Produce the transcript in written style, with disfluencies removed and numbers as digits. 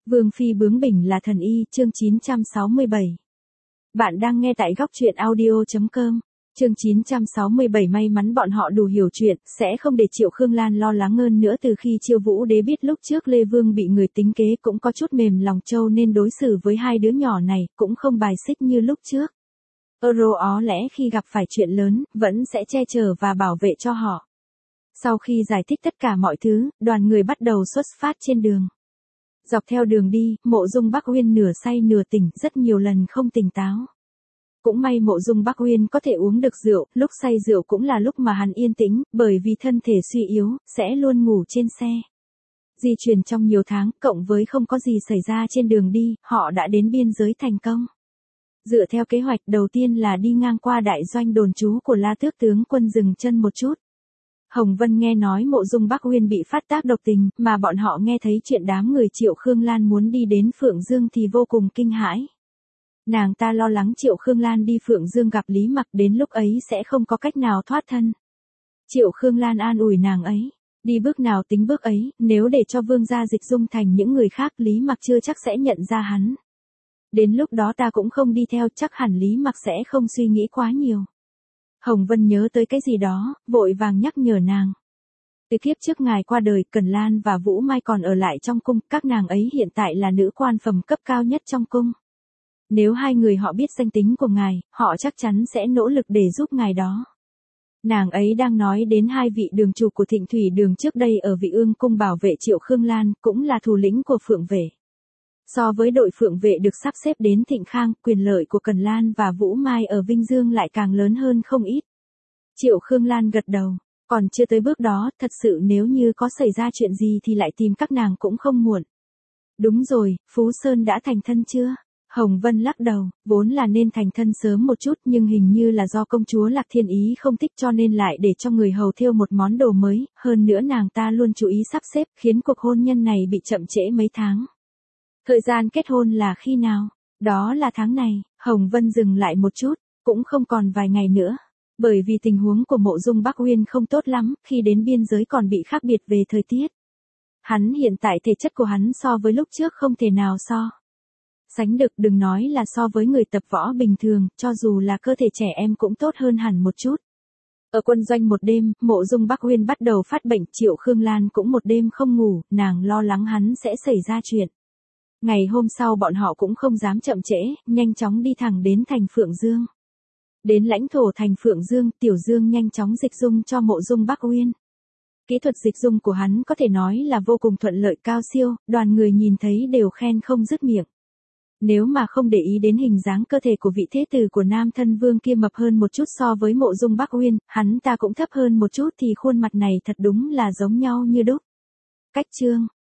Vương phi bướng bỉnh là thần y, chương 967. Bạn đang nghe tại góc truyện audio.com. Chương 967 may mắn bọn họ đủ hiểu chuyện, sẽ không để Triệu Khương Lan lo lắng hơn nữa. Từ khi Chiêu Vũ Đế biết lúc trước Lê Vương bị người tính kế cũng có chút mềm lòng trâu nên đối xử với hai đứa nhỏ này cũng không bài xích như lúc trước. Ó lẽ khi gặp phải chuyện lớn, vẫn sẽ che chở và bảo vệ cho họ. Sau khi giải thích tất cả mọi thứ, đoàn người bắt đầu xuất phát trên đường. Dọc theo đường đi, Mộ Dung Bắc Uyên nửa say nửa tỉnh, rất nhiều lần không tỉnh táo. Cũng may Mộ Dung Bắc Uyên có thể uống được rượu, lúc say rượu cũng là lúc mà hắn yên tĩnh, bởi vì thân thể suy yếu, sẽ luôn ngủ trên xe. Di chuyển trong nhiều tháng, cộng với không có gì xảy ra trên đường đi, họ đã đến biên giới thành công. Dựa theo kế hoạch, đầu tiên là đi ngang qua đại doanh đồn trú của La Tước tướng quân, dừng chân một chút. Hồng Vân nghe nói Mộ Dung Bắc Uyên bị phát tác độc tình, mà bọn họ nghe thấy chuyện đám người Triệu Khương Lan muốn đi đến Phượng Dương thì vô cùng kinh hãi. Nàng ta lo lắng Triệu Khương Lan đi Phượng Dương gặp Lý Mặc, đến lúc ấy sẽ không có cách nào thoát thân. Triệu Khương Lan an ủi nàng ấy, đi bước nào tính bước ấy, nếu để cho Vương gia Dịch Dung thành những người khác, Lý Mặc chưa chắc sẽ nhận ra hắn. Đến lúc đó ta cũng không đi theo, chắc hẳn Lý Mặc sẽ không suy nghĩ quá nhiều. Hồng Vân nhớ tới cái gì đó, vội vàng nhắc nhở nàng. Từ kiếp trước ngài qua đời, Cẩn Lan và Vũ Mai còn ở lại trong cung, các nàng ấy hiện tại là nữ quan phẩm cấp cao nhất trong cung. Nếu hai người họ biết danh tính của ngài, họ chắc chắn sẽ nỗ lực để giúp ngài đó. Nàng ấy đang nói đến hai vị đường chủ của Thịnh Thủy Đường trước đây ở Vị Ương cung bảo vệ Triệu Khương Lan, cũng là thủ lĩnh của Phượng Vệ. So với đội Phượng Vệ được sắp xếp đến Thịnh Khang, quyền lợi của Cẩn Lan và Vũ Mai ở Vinh Dương lại càng lớn hơn không ít. Triệu Khương Lan gật đầu, còn chưa tới bước đó, thật sự nếu như có xảy ra chuyện gì thì lại tìm các nàng cũng không muộn. Đúng rồi, Phú Sơn đã thành thân chưa? Hồng Vân lắc đầu, vốn là nên thành thân sớm một chút nhưng hình như là do công chúa Lạc Thiên Ý không thích cho nên lại để cho người hầu thêu một món đồ mới, hơn nữa nàng ta luôn chú ý sắp xếp khiến cuộc hôn nhân này bị chậm trễ mấy tháng. Thời gian kết hôn là khi nào? Đó là tháng này. Hồng Vân dừng lại một chút, cũng không còn vài ngày nữa. Bởi vì tình huống của Mộ Dung Bắc Uyên không tốt lắm, khi đến biên giới còn bị khác biệt về thời tiết. Hắn hiện tại thể chất của hắn so với lúc trước không thể nào so sánh được, đừng nói là so với người tập võ bình thường, cho dù là cơ thể trẻ em cũng tốt hơn hẳn một chút. Ở quân doanh một đêm, Mộ Dung Bắc Uyên bắt đầu phát bệnh, Triệu Khương Lan cũng một đêm không ngủ, nàng lo lắng hắn sẽ xảy ra chuyện. Ngày hôm sau bọn họ cũng không dám chậm trễ, nhanh chóng đi thẳng đến thành Phượng Dương. Đến lãnh thổ thành Phượng Dương, Tiểu Dương nhanh chóng dịch dung cho Mộ Dung Bắc Uyên. Kỹ thuật dịch dung của hắn có thể nói là vô cùng thuận lợi cao siêu, đoàn người nhìn thấy đều khen không dứt miệng. Nếu mà không để ý đến hình dáng cơ thể của vị thế tử của Nam Thân Vương kia mập hơn một chút so với Mộ Dung Bắc Uyên, hắn ta cũng thấp hơn một chút thì khuôn mặt này thật đúng là giống nhau như đúc. Cách chương